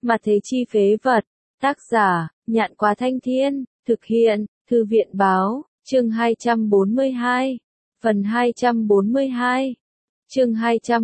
Mà thế chi phế vật. Tác giả, Nhạn Quá Thanh Thiên, thực hiện, Thư viện báo, chương 242, phần 242, chương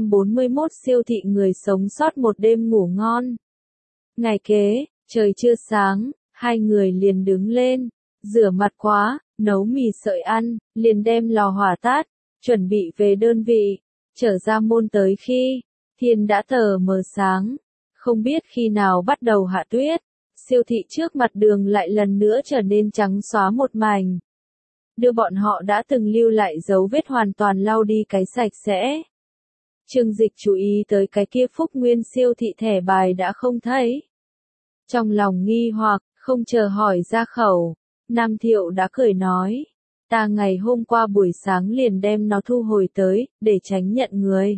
241 siêu thị người sống sót một đêm ngủ ngon. Ngày kế, trời chưa sáng, hai người liền đứng lên, rửa mặt quá, nấu mì sợi ăn, liền đem lò hỏa tát, chuẩn bị về đơn vị, trở ra môn tới khi, thiên đã tờ mờ sáng, không biết khi nào bắt đầu hạ tuyết, siêu thị trước mặt đường lại lần nữa trở nên trắng xóa một mảnh. Đưa bọn họ đã từng lưu lại dấu vết hoàn toàn lau đi cái sạch sẽ. Trương Dịch chú ý tới cái kia Phúc Nguyên siêu thị thẻ bài đã không thấy. Trong lòng nghi hoặc, không chờ hỏi ra khẩu, Nam Thiệu đã cười nói, ta ngày hôm qua buổi sáng liền đem nó thu hồi tới, để tránh nhận người.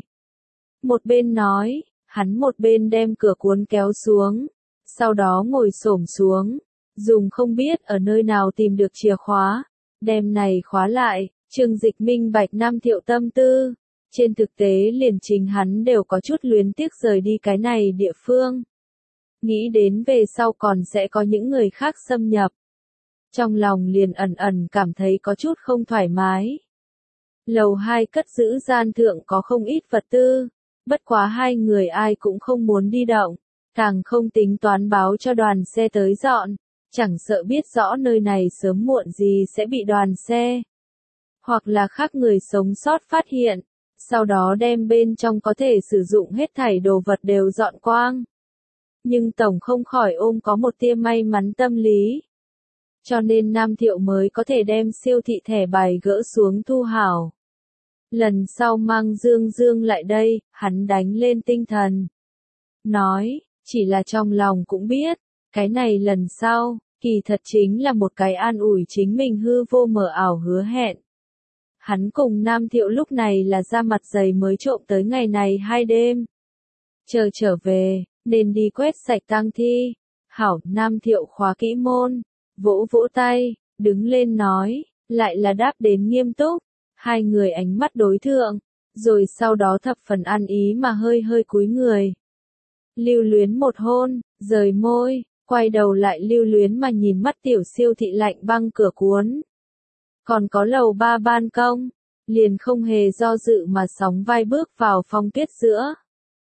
Một bên nói, hắn một bên đem cửa cuốn kéo xuống, sau đó ngồi xổm xuống, dùng không biết ở nơi nào tìm được chìa khóa, đem này khóa lại. Trương Dịch minh bạch Nam Thiệu tâm tư, trên thực tế liền chính hắn đều có chút luyến tiếc rời đi cái này địa phương. Nghĩ đến về sau còn sẽ có những người khác xâm nhập. Trong lòng liền ẩn ẩn cảm thấy có chút không thoải mái. Lầu 2 cất giữ gian thượng có không ít vật tư, bất quá hai người ai cũng không muốn đi động, càng không tính toán báo cho đoàn xe tới dọn, chẳng sợ biết rõ nơi này sớm muộn gì sẽ bị đoàn xe hoặc là khác người sống sót phát hiện, sau đó đem bên trong có thể sử dụng hết thảy đồ vật đều dọn quang. Nhưng tổng không khỏi ôm có một tia may mắn tâm lý. Cho nên Nam Thiệu mới có thể đem siêu thị thẻ bài gỡ xuống thu hảo. Lần sau mang Dương Dương lại đây, hắn đánh lên tinh thần. Nói, chỉ là trong lòng cũng biết, cái này lần sau, kỳ thật chính là một cái an ủi chính mình hư vô mờ ảo hứa hẹn. Hắn cùng Nam Thiệu lúc này là ra mặt dày mới trộm tới ngày này 2 đêm. Chờ trở về, nên đi quét sạch tang thi. Hảo, Nam Thiệu khóa kỹ môn, vỗ vỗ tay, đứng lên nói, lại là đáp đến nghiêm túc. Hai người ánh mắt đối thượng, rồi sau đó thập phần ăn ý mà hơi hơi cúi người. Lưu luyến một hôn, rời môi, quay đầu lại lưu luyến mà nhìn mắt tiểu siêu thị lạnh băng cửa cuốn. Còn có lầu 3 ban công, liền không hề do dự mà sóng vai bước vào phong tuyết giữa.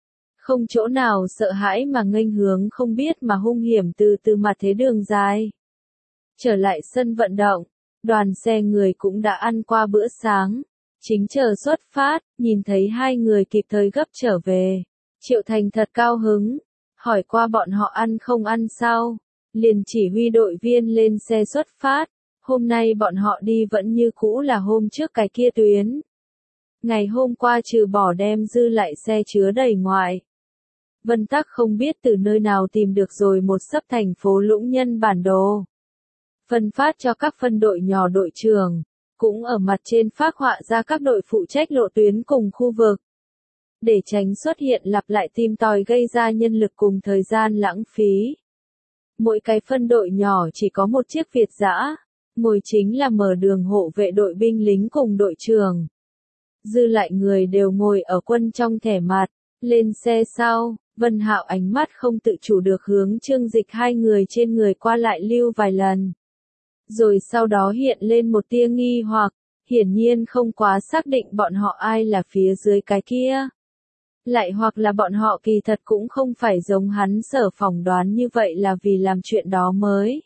Không chỗ nào sợ hãi mà nghênh hướng không biết mà hung hiểm từ từ mặt thế đường dài. Trở lại sân vận động, đoàn xe người cũng đã ăn qua bữa sáng, chính chờ xuất phát, nhìn thấy hai người kịp thời gấp trở về. Triệu Thành thật cao hứng, hỏi qua bọn họ ăn không ăn sao, liền chỉ huy đội viên lên xe xuất phát. Hôm nay bọn họ đi vẫn như cũ là hôm trước cái kia tuyến. Ngày hôm qua trừ bỏ đem dư lại xe chứa đầy ngoại. Vân Tắc không biết từ nơi nào tìm được rồi một sấp thành phố Lũng Nhân bản đồ. Phân phát cho các phân đội nhỏ đội trưởng, cũng ở mặt trên phác họa ra các đội phụ trách lộ tuyến cùng khu vực. Để tránh xuất hiện lặp lại tìm tòi gây ra nhân lực cùng thời gian lãng phí. Mỗi cái phân đội nhỏ chỉ có một chiếc Việt dã. Ngồi chính là mở đường hộ vệ đội binh lính cùng đội trưởng. Dư lại người đều ngồi ở quân trong thẻ mặt, lên xe sau, Vân Hạo ánh mắt không tự chủ được hướng Trương Dịch hai người trên người qua lại lưu vài lần. Rồi sau đó hiện lên một tia nghi hoặc, hiển nhiên không quá xác định bọn họ ai là phía dưới cái kia. Lại hoặc là bọn họ kỳ thật cũng không phải giống hắn sở phỏng đoán như vậy là vì làm chuyện đó mới.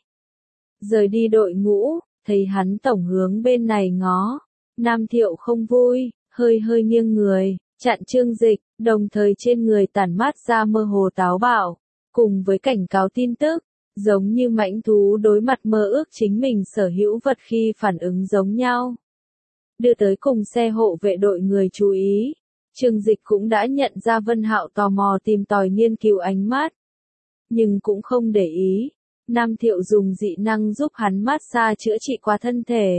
Rời đi đội ngũ, thấy hắn tổng hướng bên này ngó. Nam Thiệu không vui, hơi hơi nghiêng người, chặn Trương Dịch, đồng thời trên người tản mát ra mơ hồ táo bạo, cùng với cảnh cáo tin tức, giống như mãnh thú đối mặt mơ ước chính mình sở hữu vật khi phản ứng giống nhau. Đưa tới cùng xe hộ vệ đội người chú ý, Trương Dịch cũng đã nhận ra Vân Hạo tò mò tìm tòi nghiên cứu ánh mắt, nhưng cũng không để ý. Nam Thiệu dùng dị năng giúp hắn mát xa chữa trị qua thân thể.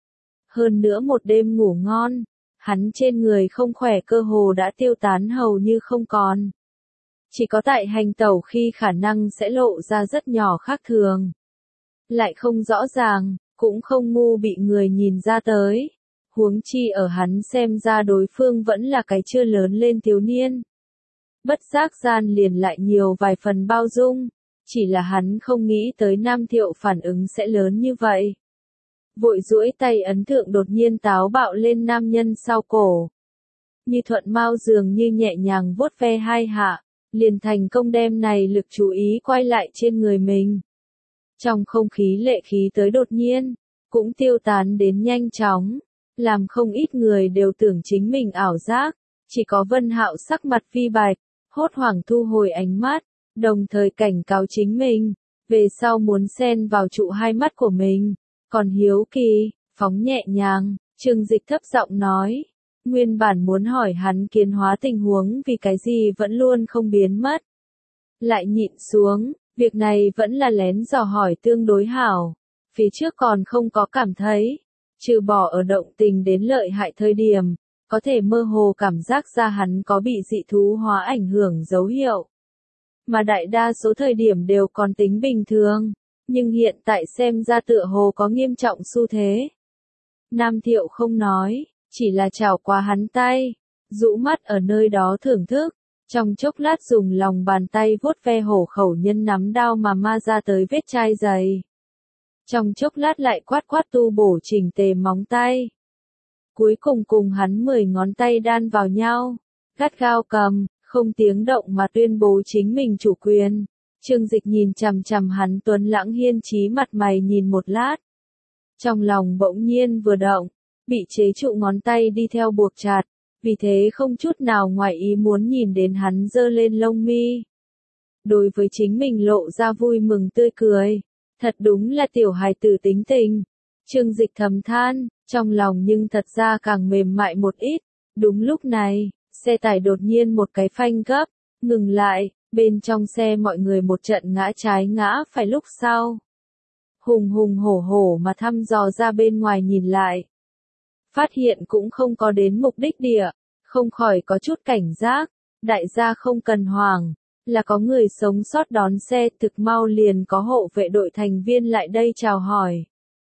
Hơn nữa một đêm ngủ ngon, hắn trên người không khỏe cơ hồ đã tiêu tán hầu như không còn. Chỉ có tại hành tẩu khi khả năng sẽ lộ ra rất nhỏ khác thường. Lại không rõ ràng, cũng không ngu bị người nhìn ra tới. Huống chi ở hắn xem ra đối phương vẫn là cái chưa lớn lên thiếu niên. bất giác gian liền lại nhiều vài phần bao dung, chỉ là hắn không nghĩ tới Nam Thiệu phản ứng sẽ lớn như vậy. Vội duỗi tay ấn thượng đột nhiên táo bạo lên nam nhân sau cổ. Như Thuận Mao dường như nhẹ nhàng vuốt ve hai hạ, liền thành công đem này lực chú ý quay lại trên người mình. Trong không khí lệ khí tới đột nhiên, cũng tiêu tán đến nhanh chóng, làm không ít người đều tưởng chính mình ảo giác, chỉ có Vân Hạo sắc mặt phi bạch, hốt hoảng thu hồi ánh mắt, đồng thời cảnh cáo chính mình, về sau muốn xen vào trụ hai mắt của mình, còn hiếu kỳ, phóng nhẹ nhàng, Trương Dịch thấp giọng nói, nguyên bản muốn hỏi hắn kiến hóa tình huống vì cái gì vẫn luôn không biến mất. Lại nhịn xuống, việc này vẫn là lén dò hỏi tương đối hảo, phía trước còn không có cảm thấy, trừ bỏ ở động tình đến lợi hại thời điểm, có thể mơ hồ cảm giác ra hắn có bị dị thú hóa ảnh hưởng dấu hiệu. Mà đại đa số thời điểm đều còn tính bình thường, nhưng hiện tại xem ra tựa hồ có nghiêm trọng xu thế. Nam Thiệu không nói, chỉ là chào qua hắn tay, rũ mắt ở nơi đó thưởng thức, trong chốc lát dùng lòng bàn tay vuốt ve hổ khẩu nhân nắm đao mà ma ra tới vết chai dày. Trong chốc lát lại quát quát tu bổ chỉnh tề móng tay. Cuối cùng cùng hắn 10 ngón tay đan vào nhau, gắt gao cầm, không tiếng động mà tuyên bố chính mình chủ quyền. Trương Dịch nhìn chằm chằm hắn tuấn lãng hiên trí mặt mày nhìn một lát. Trong lòng bỗng nhiên vừa động, bị chế trụ ngón tay đi theo buộc chặt, vì thế không chút nào ngoài ý muốn nhìn đến hắn giơ lên lông mi. Đối với chính mình lộ ra vui mừng tươi cười, thật đúng là tiểu hài tử tính tình. Trương Dịch thầm than, trong lòng nhưng thật ra càng mềm mại một ít. Đúng lúc này, xe tải đột nhiên một cái phanh gấp, ngừng lại, bên trong xe mọi người một trận ngã trái ngã phải lúc sau. Hùng hùng hổ hổ mà thăm dò ra bên ngoài nhìn lại. Phát hiện cũng không có đến mục đích địa, không khỏi có chút cảnh giác, đại gia không cần hoảng, là có người sống sót đón xe thực mau liền có hộ vệ đội thành viên lại đây chào hỏi.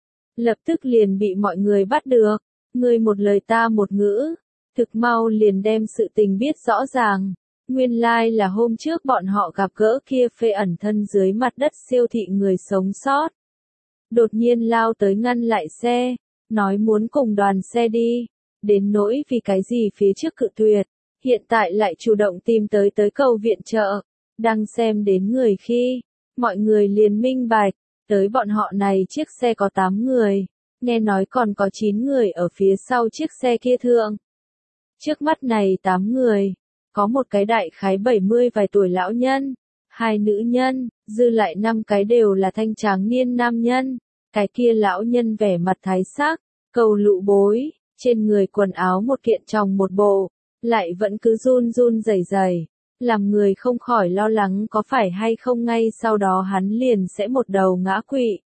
Lập tức liền bị mọi người bắt được, người một lời ta một ngữ, thực mau liền đem sự tình biết rõ ràng. Nguyên lai là hôm trước bọn họ gặp gỡ kia phê ẩn thân dưới mặt đất siêu thị người sống sót. Đột nhiên lao tới ngăn lại xe, nói muốn cùng đoàn xe đi, đến nỗi vì cái gì phía trước cự tuyệt, hiện tại lại chủ động tìm tới cầu viện trợ. Đang xem đến người khi, mọi người liền minh bạch, tới bọn họ này chiếc xe có 8 người, nghe nói còn có 9 người ở phía sau chiếc xe kia thượng. Trước mắt này 8 người, có một cái đại khái 70 vài tuổi lão nhân, 2 nữ nhân, dư lại 5 cái đều là thanh tráng niên nam nhân. Cái kia lão nhân vẻ mặt thái sắc, cầu lụ bối, trên người quần áo một kiện trong một bộ, lại vẫn cứ run run rẩy rẩy, làm người không khỏi lo lắng có phải hay không ngay sau đó hắn liền sẽ một đầu ngã quỵ.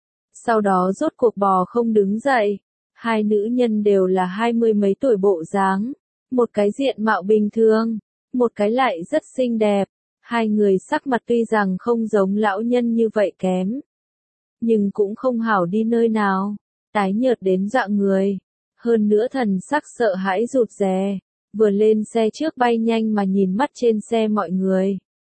Sau đó rốt cuộc bò không đứng dậy, 2 nữ nhân đều là 20 mấy tuổi bộ dáng, một cái diện mạo bình thường, một cái lại rất xinh đẹp, 2 người sắc mặt tuy rằng không giống lão nhân như vậy kém, nhưng cũng không hảo đi nơi nào, tái nhợt đến dọa người, hơn nữa thần sắc sợ hãi rụt rè, vừa lên xe trước bay nhanh mà nhìn mắt trên xe mọi người.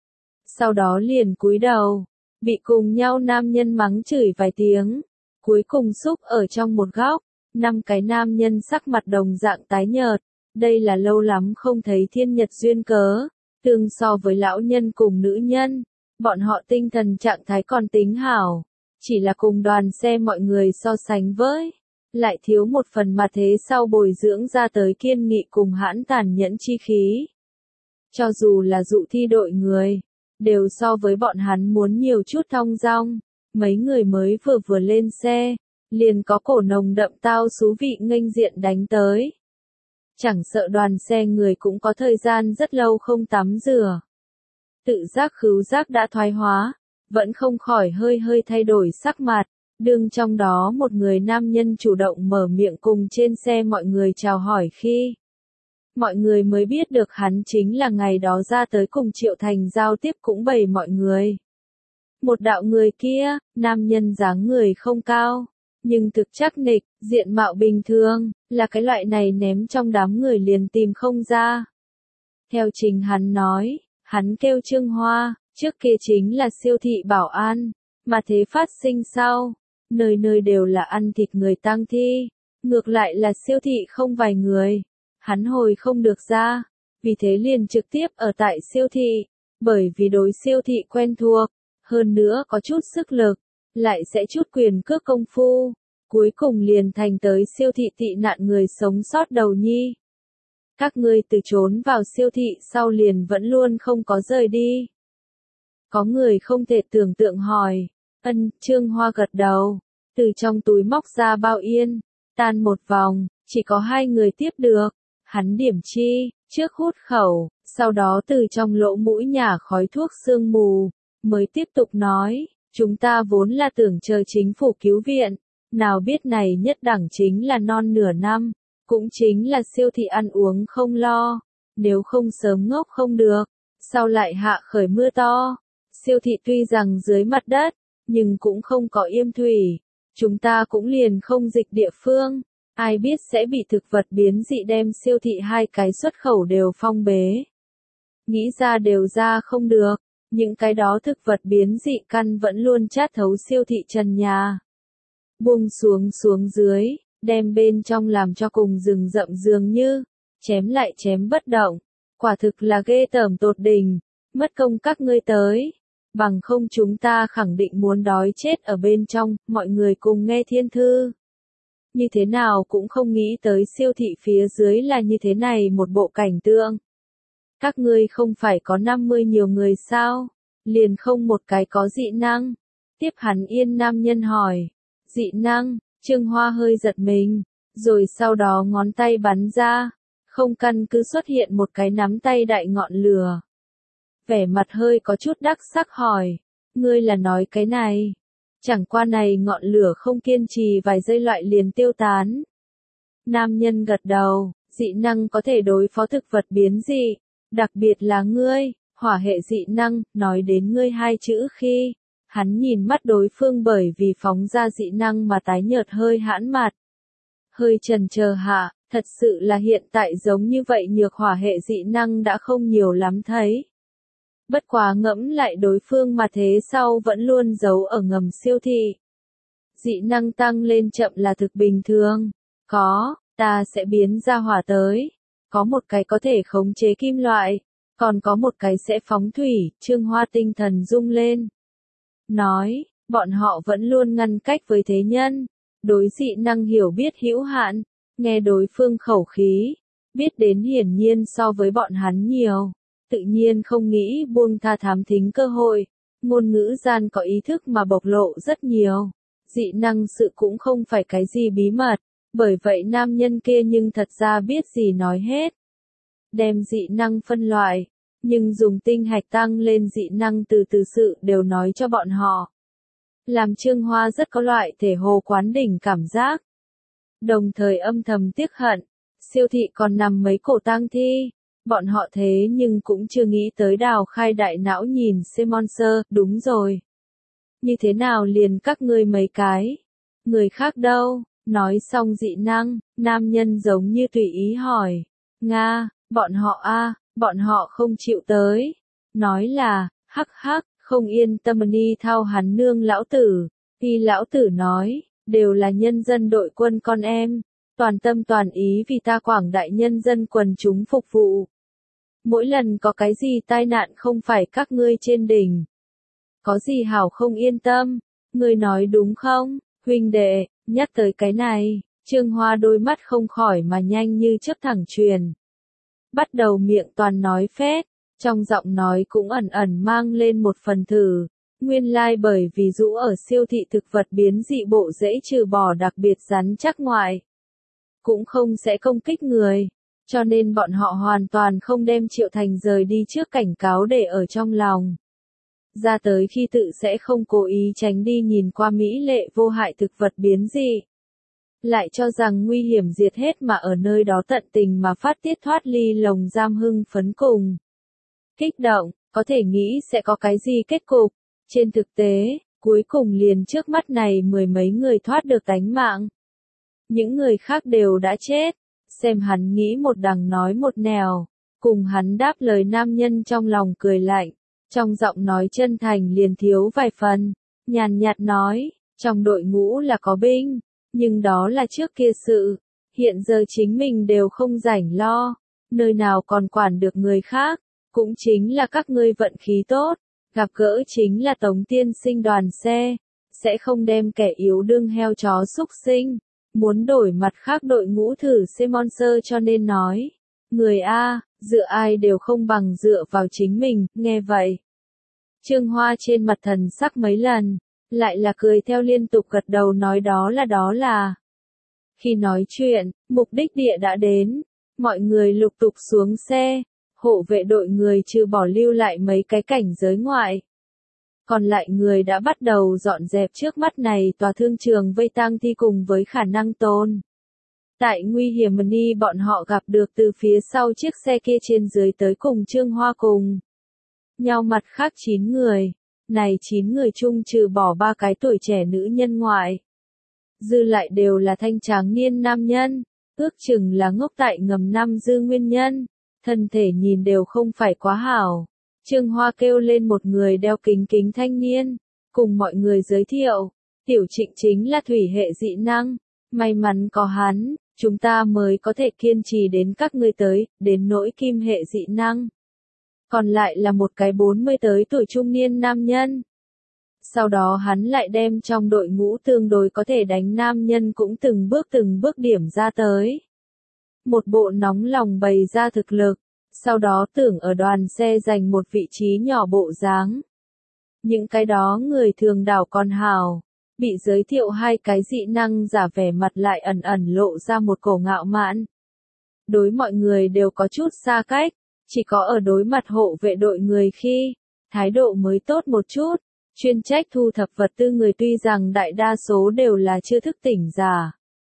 Sau đó liền cúi đầu, bị cùng nhau nam nhân mắng chửi vài tiếng, cuối cùng xúc ở trong một góc, 5 cái nam nhân sắc mặt đồng dạng tái nhợt, đây là lâu lắm không thấy thiên nhật duyên cớ, tương so với lão nhân cùng nữ nhân, bọn họ tinh thần trạng thái còn tính hảo. Chỉ là cùng đoàn xe mọi người so sánh với, lại thiếu một phần mà thế sau bồi dưỡng ra tới kiên nghị cùng hãn tàn nhẫn chi khí. Cho dù là dụ thi đội người, đều so với bọn hắn muốn nhiều chút thong dong, mấy người mới vừa lên xe, liền có cổ nồng đậm tao xú vị nghênh diện đánh tới. Chẳng sợ đoàn xe người cũng có thời gian rất lâu không tắm rửa. Tự giác khứu giác đã thoái hóa. Vẫn không khỏi hơi thay đổi sắc mặt, đương trong đó một người nam nhân chủ động mở miệng cùng trên xe mọi người chào hỏi khi. Mọi người mới biết được hắn chính là ngày đó ra tới cùng Triệu Thành giao tiếp cũng bày mọi người. Một đạo người kia, nam nhân dáng người không cao, nhưng thực chắc nịch, diện mạo bình thường, là cái loại này ném trong đám người liền tìm không ra. Theo chính hắn nói, hắn kêu Trương Hoa, trước kia chính là siêu thị bảo an, mà thế phát sinh sau, nơi nơi đều là ăn thịt người tang thi, ngược lại là siêu thị không vài người, hắn hồi không được ra, vì thế liền trực tiếp ở tại siêu thị, bởi vì đối siêu thị quen thuộc, hơn nữa có chút sức lực, lại sẽ chút quyền cước công phu, cuối cùng liền thành tới siêu thị tị nạn người sống sót đầu nhi. Các ngươi từ trốn vào siêu thị sau liền vẫn luôn không có rời đi. Có người không thể tưởng tượng hỏi, Trương Hoa gật đầu, từ trong túi móc ra bao yên, tan một vòng, chỉ có 2 người tiếp được, hắn điểm chi, trước hút khẩu, sau đó từ trong lỗ mũi nhả khói thuốc sương mù, mới tiếp tục nói, chúng ta vốn là tưởng chờ chính phủ cứu viện, nào biết này nhất đẳng chính là non nửa năm, cũng chính là siêu thị ăn uống không lo, nếu không sớm ngốc không được, sau lại hạ khởi mưa to, siêu thị tuy rằng dưới mặt đất, nhưng cũng không có yêm thủy, chúng ta cũng liền không dịch địa phương, ai biết sẽ bị thực vật biến dị đem siêu thị 2 cái xuất khẩu đều phong bế. Nghĩ ra đều ra không được, những cái đó thực vật biến dị căn vẫn luôn chát thấu siêu thị trần nhà. Buông xuống dưới, đem bên trong làm cho cùng rừng rậm dường như, chém lại chém bất động, quả thực là ghê tởm tột đỉnh, mất công các ngươi tới, bằng không chúng ta khẳng định muốn đói chết ở bên trong, mọi người cùng nghe thiên thư. Như thế nào cũng không nghĩ tới siêu thị phía dưới là như thế này một bộ cảnh tượng. Các ngươi không phải có 50 nhiều người sao, liền không một cái có dị năng. Tiếp hắn yên nam nhân hỏi, dị năng, Trương Hoa hơi giật mình, rồi sau đó ngón tay bắn ra, không căn cứ xuất hiện một cái nắm tay đại ngọn lửa. Vẻ mặt hơi có chút đắc sắc hỏi, ngươi là nói cái này? Chẳng qua này ngọn lửa không kiên trì vài giây loại liền tiêu tán. Nam nhân gật đầu, dị năng có thể đối phó thực vật biến dị, đặc biệt là ngươi, hỏa hệ dị năng, nói đến ngươi 2 chữ khi, hắn nhìn mắt đối phương bởi vì phóng ra dị năng mà tái nhợt hơi hãn mặt. Hơi chần chờ hạ, thật sự là hiện tại giống như vậy nhược hỏa hệ dị năng đã không nhiều lắm thấy. Bất quá ngẫm lại đối phương mà thế sau vẫn luôn giấu ở ngầm siêu thị. Dị năng tăng lên chậm là thực bình thường. Có, ta sẽ biến ra hỏa tới. Có một cái có thể khống chế kim loại. Còn có một cái sẽ phóng thủy, Trương Hoa tinh thần rung lên. Nói, bọn họ vẫn luôn ngăn cách với thế nhân. Đối dị năng hiểu biết hữu hạn. Nghe đối phương khẩu khí. Biết đến hiển nhiên so với bọn hắn nhiều. Tự nhiên không nghĩ buông tha thám thính cơ hội, ngôn ngữ gian có ý thức mà bộc lộ rất nhiều. Dị năng sự cũng không phải cái gì bí mật, bởi vậy nam nhân kia nhưng thật ra biết gì nói hết. Đem dị năng phân loại, nhưng dùng tinh hạch tăng lên dị năng từ từ sự đều nói cho bọn họ. Làm Trương Hoa rất có loại thể hồ quán đỉnh cảm giác. Đồng thời âm thầm tiếc hận, siêu thị còn nằm mấy cổ tang thi. Bọn họ thế nhưng cũng chưa nghĩ tới đào khai đại não nhìn Monster, đúng rồi. Như thế nào liền các ngươi mấy cái? Người khác đâu? Nói xong dị năng, nam nhân giống như tùy ý hỏi. Nga, bọn họ bọn họ không chịu tới. Nói là, hắc hắc, không yên tâm ni thao hắn nương lão tử. Thì lão tử nói, đều là nhân dân đội quân con em. Toàn tâm toàn ý vì ta quảng đại nhân dân quần chúng phục vụ. Mỗi lần có cái gì tai nạn không phải các ngươi trên đỉnh. Có gì hảo không yên tâm, ngươi nói đúng không, huynh đệ, nhắc tới cái này, Trương Hoa đôi mắt không khỏi mà nhanh như chớp thẳng truyền. Bắt đầu miệng toàn nói phét, trong giọng nói cũng ẩn ẩn mang lên một phần thử. Nguyên lai bởi vì rũ ở siêu thị thực vật biến dị bộ rễ trừ bỏ đặc biệt rắn chắc ngoại. Cũng không sẽ công kích người. Cho nên bọn họ hoàn toàn không đem Triệu Thành rời đi trước cảnh cáo để ở trong lòng. Ra tới khi tự sẽ không cố ý tránh đi nhìn qua mỹ lệ vô hại thực vật biến dị. Lại cho rằng nguy hiểm diệt hết mà ở nơi đó tận tình mà phát tiết thoát ly lồng giam hưng phấn cùng. Kích động, có thể nghĩ sẽ có cái gì kết cục. Trên thực tế, cuối cùng liền trước mắt này 10 mấy người thoát được tánh mạng. Những người khác đều đã chết. Xem hắn nghĩ một đằng nói một nẻo, Cùng hắn đáp lời nam nhân trong lòng cười lạnh, trong giọng nói chân thành liền thiếu vài phần, nhàn nhạt nói, trong đội ngũ là có binh, nhưng đó là trước kia sự, hiện giờ chính mình đều không rảnh lo, nơi nào còn quản được người khác, cũng chính là các ngươi vận khí tốt, gặp gỡ chính là Tống tiên sinh đoàn xe, sẽ không đem kẻ yếu đương heo chó xúc sinh, muốn đổi mặt khác đội ngũ thử sponsor cho nên nói, người A, dựa ai đều không bằng dựa vào chính mình, nghe vậy. Trương Hoa trên mặt thần sắc mấy lần, lại là cười theo liên tục gật đầu nói đó là. Khi nói chuyện, mục đích địa đã đến, mọi người lục tục xuống xe, hộ vệ đội người trừ bỏ lưu lại mấy cái cảnh giới ngoại. Còn lại người đã bắt đầu dọn dẹp trước mắt này tòa thương trường vây tang thi cùng với khả năng tồn. Tại nguy hiểm ni bọn họ gặp được từ phía sau chiếc xe kia trên dưới tới cùng Trương Hoa cùng. Nhau mặt khác 9 người, này 9 người chung trừ bỏ 3 cái tuổi trẻ nữ nhân ngoại. Dư lại đều là thanh tráng niên nam nhân, ước chừng là ngốc tại ngầm năm dư nguyên nhân, thân thể nhìn đều không phải quá hảo. Trương Hoa kêu lên một người đeo kính kính thanh niên, cùng mọi người giới thiệu, Tiểu Trịnh chính là thủy hệ dị năng, may mắn có hắn, chúng ta mới có thể kiên trì đến các ngươi tới, đến nỗi kim hệ dị năng. Còn lại là một cái 40 tới tuổi trung niên nam nhân. Sau đó hắn lại đem trong đội ngũ tương đối có thể đánh nam nhân cũng từng bước điểm ra tới. Một bộ nóng lòng bày ra thực lực, sau đó tưởng ở đoàn xe giành một vị trí nhỏ bộ dáng. Những cái đó người thường đảo còn hào, bị giới thiệu hai cái dị năng giả vẻ mặt lại ẩn ẩn lộ ra một cổ ngạo mạn. Đối mọi người đều có chút xa cách, chỉ có ở đối mặt hộ vệ đội người khi, thái độ mới tốt một chút. Chuyên trách thu thập vật tư người tuy rằng đại đa số đều là chưa thức tỉnh giả.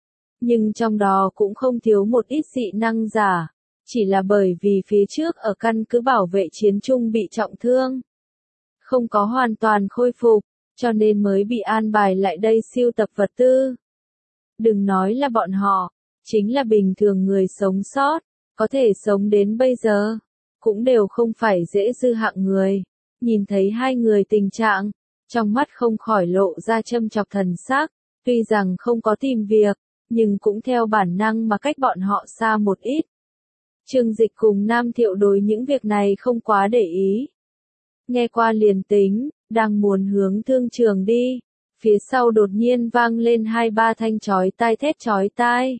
Nhưng trong đó cũng không thiếu một ít dị năng giả. Chỉ là bởi vì phía trước ở căn cứ bảo vệ chiến trung bị trọng thương. Không có hoàn toàn khôi phục, cho nên mới bị an bài lại đây siêu tập vật tư. Đừng nói là bọn họ, chính là bình thường người sống sót, có thể sống đến bây giờ, cũng đều không phải dễ dư hạng người. Nhìn thấy hai người tình trạng, trong mắt không khỏi lộ ra châm chọc thần sắc, tuy rằng không có tìm việc, nhưng cũng theo bản năng mà cách bọn họ xa một ít. Trương Dịch cùng Nam Thiệu đối những việc này không quá để ý. Nghe qua liền tính, đang muốn hướng thương trường đi, phía sau đột nhiên vang lên 2-3 thanh chói tai thét chói tai.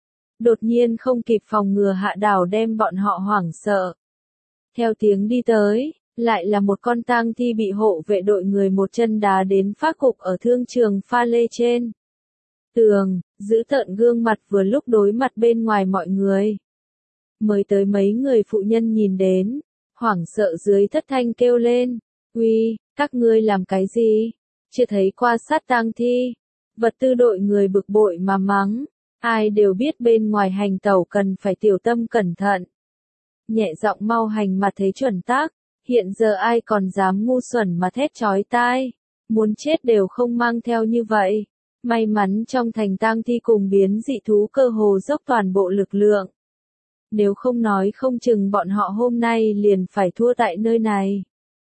Đột nhiên không kịp phòng ngừa hạ đảo đem bọn họ hoảng sợ. Theo tiếng đi tới, lại là một con tang thi bị hộ vệ đội người một chân đá đến phát cục ở thương trường pha lê trên. Tường, giữ tợn gương mặt vừa lúc đối mặt bên ngoài mọi người. Mới tới mấy người phụ nhân nhìn đến, hoảng sợ dưới thất thanh kêu lên, uy, các ngươi làm cái gì? Chưa thấy qua sát tang thi. Vật tư đội người bực bội mà mắng, ai đều biết bên ngoài hành tẩu cần phải tiểu tâm cẩn thận. Nhẹ giọng mau hành mà thấy chuẩn tác, hiện giờ ai còn dám ngu xuẩn mà thét chói tai, muốn chết đều không mang theo như vậy. May mắn trong thành tang thi cùng biến dị thú cơ hồ dốc toàn bộ lực lượng. Nếu không nói không chừng bọn họ hôm nay liền phải thua tại nơi này.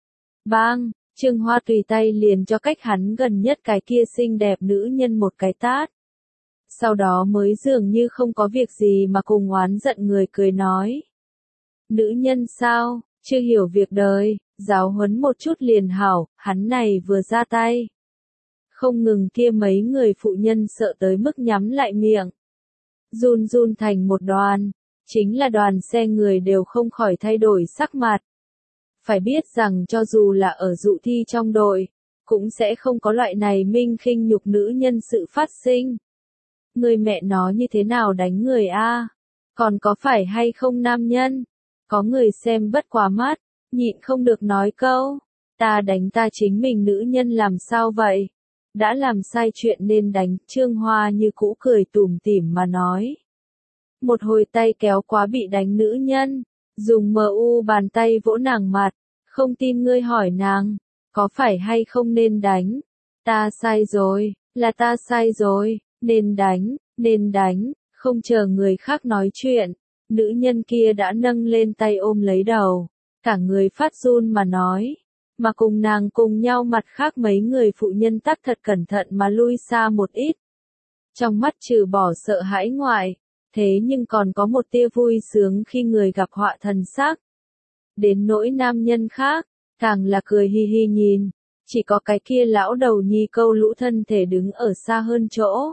Bang, Trương Hoa tùy tay liền cho cách hắn gần nhất cái kia xinh đẹp nữ nhân một cái tát. Sau đó mới dường như không có việc gì mà cùng oán giận người cười nói. Nữ nhân sao, chưa hiểu việc đời, giáo huấn một chút liền hảo, hắn này vừa ra tay. Không ngừng kia mấy người phụ nhân sợ tới mức nhắm lại miệng. Run run thành một đoàn, chính là đoàn xe người đều không khỏi thay đổi sắc mặt. Phải biết rằng cho dù là ở dụ thi trong đội, cũng sẽ không có loại này minh khinh nhục nữ nhân sự phát sinh. Người mẹ nó như thế nào đánh người a? Còn có phải hay không nam nhân? Có người xem bất quá mắt, nhịn không được nói câu, ta đánh ta chính mình nữ nhân làm sao vậy? Đã làm sai chuyện nên đánh, Trương Hoa như cũ cười tủm tỉm mà nói. Một hồi tay kéo quá bị đánh nữ nhân, dùng mu bàn tay vỗ nàng mặt, không tin ngươi hỏi nàng, có phải hay không nên đánh? Ta sai rồi, là ta sai rồi, nên đánh, không chờ người khác nói chuyện, nữ nhân kia đã nâng lên tay ôm lấy đầu, cả người phát run mà nói, mà cùng nàng cùng nhau mặt khác mấy người phụ nhân tắc thật cẩn thận mà lui xa một ít. Trong mắt trừ bỏ sợ hãi ngoại, thế nhưng còn có một tia vui sướng khi người gặp họa thần sắc. Đến nỗi nam nhân khác, càng là cười hi hi nhìn, chỉ có cái kia lão đầu nhi câu lũ thân thể đứng ở xa hơn chỗ.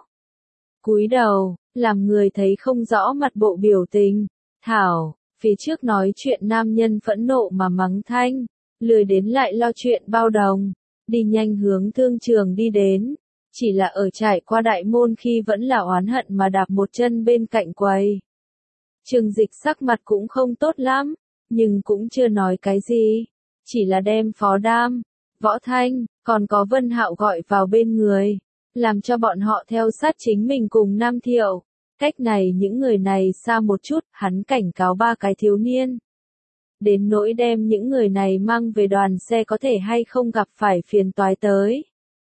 Cúi đầu, làm người thấy không rõ mặt bộ biểu tình. Thảo, phía trước nói chuyện nam nhân phẫn nộ mà mắng thanh, lười đến lại lo chuyện bao đồng, đi nhanh hướng thương trường đi đến. Chỉ là ở trải qua đại môn khi vẫn là oán hận mà đạp một chân bên cạnh quầy. Trương Dịch sắc mặt cũng không tốt lắm, nhưng cũng chưa nói cái gì, chỉ là đem Phó Đam, Võ Thanh, còn có Vân Hạo gọi vào bên người, làm cho bọn họ theo sát chính mình cùng Nam Thiệu. Cách này những người này xa một chút, hắn cảnh cáo 3 cái thiếu niên. Đến nỗi đem những người này mang về đoàn xe có thể hay không gặp phải phiền toái tới.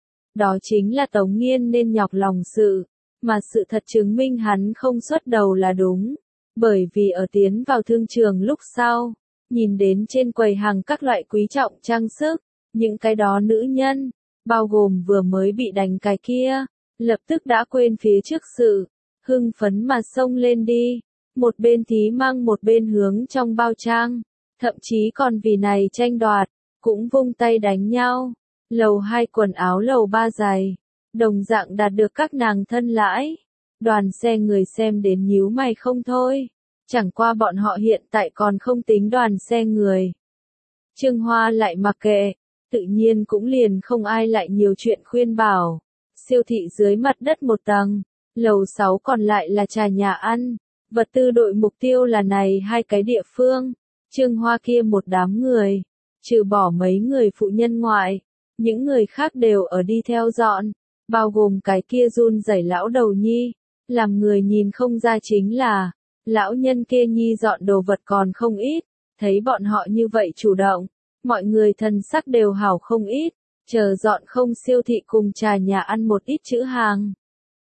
Đó chính là Tống Nghiên nên nhọc lòng sự, mà sự thật chứng minh hắn không xuất đầu là đúng. Bởi vì ở tiến vào thương trường lúc sau, nhìn đến trên quầy hàng các loại quý trọng trang sức, những cái đó nữ nhân, bao gồm vừa mới bị đánh cái kia, lập tức đã quên phía trước sự, hưng phấn mà xông lên đi, một bên thí mang một bên hướng trong bao trang, thậm chí còn vì này tranh đoạt, cũng vung tay đánh nhau. Lầu 2 quần áo lầu 3 giày, đồng dạng đạt được các nàng thân lãi. Đoàn xe người xem đến nhíu mày không thôi, chẳng qua bọn họ hiện tại còn không tính đoàn xe người. Trương Hoa lại mặc kệ, tự nhiên cũng liền không ai lại nhiều chuyện khuyên bảo. Siêu thị dưới mặt đất một tầng, lầu 6 còn lại là trà nhà ăn, vật tư đội mục tiêu là này 2 cái địa phương. Trương Hoa kia một đám người, trừ bỏ mấy người phụ nhân ngoại, những người khác đều ở đi theo dọn, bao gồm cái kia run rẩy lão đầu nhi, làm người nhìn không ra chính là, lão nhân kia nhi dọn đồ vật còn không ít, thấy bọn họ như vậy chủ động, mọi người thần sắc đều hảo không ít, chờ dọn không siêu thị cùng trà nhà ăn một ít chữ hàng.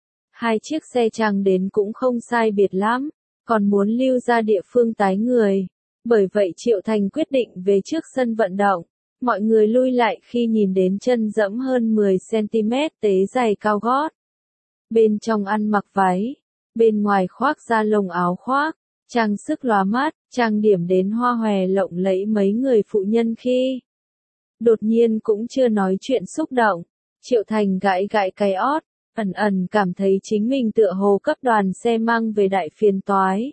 2 chiếc xe trang đến cũng không sai biệt lắm, còn muốn lưu ra địa phương tái người, bởi vậy Triệu Thành quyết định về trước sân vận động. Mọi người lui lại khi nhìn đến chân dẫm hơn 10cm tế giày cao gót. Bên trong ăn mặc váy, bên ngoài khoác da lông áo khoác, trang sức lóa mắt, trang điểm đến hoa hòe lộng lẫy mấy người phụ nhân khi. Đột nhiên cũng chưa nói chuyện xúc động, Triệu Thành gãi gãi cái ót, ẩn ẩn cảm thấy chính mình tựa hồ cấp đoàn xe mang về đại phiền toái.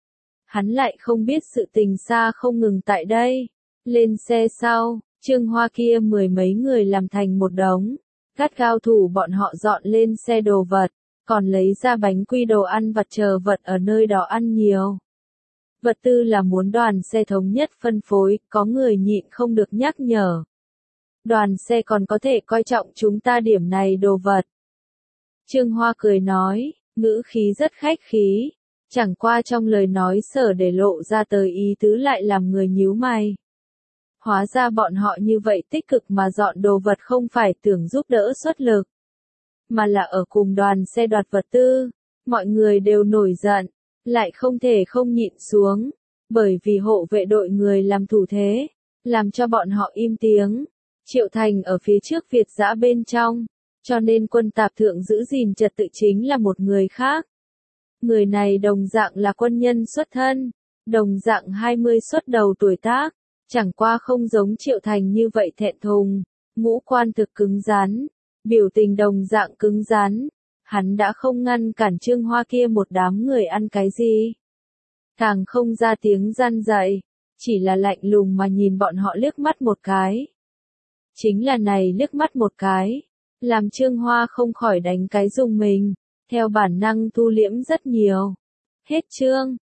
Hắn lại không biết sự tình xa không ngừng tại đây. Lên xe sau, Trương Hoa kia 10 mấy người làm thành một đống, gắt gao thủ bọn họ dọn lên xe đồ vật, còn lấy ra bánh quy đồ ăn vặt chờ vật ở nơi đó ăn nhiều. Vật tư là muốn đoàn xe thống nhất phân phối, có người nhịn không được nhắc nhở. Đoàn xe còn có thể coi trọng chúng ta điểm này đồ vật. Trương Hoa cười nói, ngữ khí rất khách khí, chẳng qua trong lời nói sở để lộ ra tới ý tứ lại làm người nhíu mày. Hóa ra bọn họ như vậy tích cực mà dọn đồ vật không phải tưởng giúp đỡ xuất lực, mà là ở cùng đoàn xe đoạt vật tư. Mọi người đều nổi giận, lại không thể không nhịn xuống, bởi vì hộ vệ đội người làm thủ thế, làm cho bọn họ im tiếng. Triệu Thành ở phía trước Việt dã bên trong, cho nên quân tạp thượng giữ gìn trật tự chính là một người khác. Người này đồng dạng là quân nhân xuất thân, đồng dạng 20 xuất đầu tuổi tác. Chẳng qua không giống Triệu Thành như vậy thẹn thùng, ngũ quan thực cứng rắn, biểu tình đồng dạng cứng rắn, hắn đã không ngăn cản Trương Hoa kia một đám người ăn cái gì. Càng không ra tiếng gian dạy, chỉ là lạnh lùng mà nhìn bọn họ liếc mắt một cái. Chính là này liếc mắt một cái, làm Trương Hoa không khỏi đánh cái rùng mình, theo bản năng thu liễm rất nhiều. Hết chương.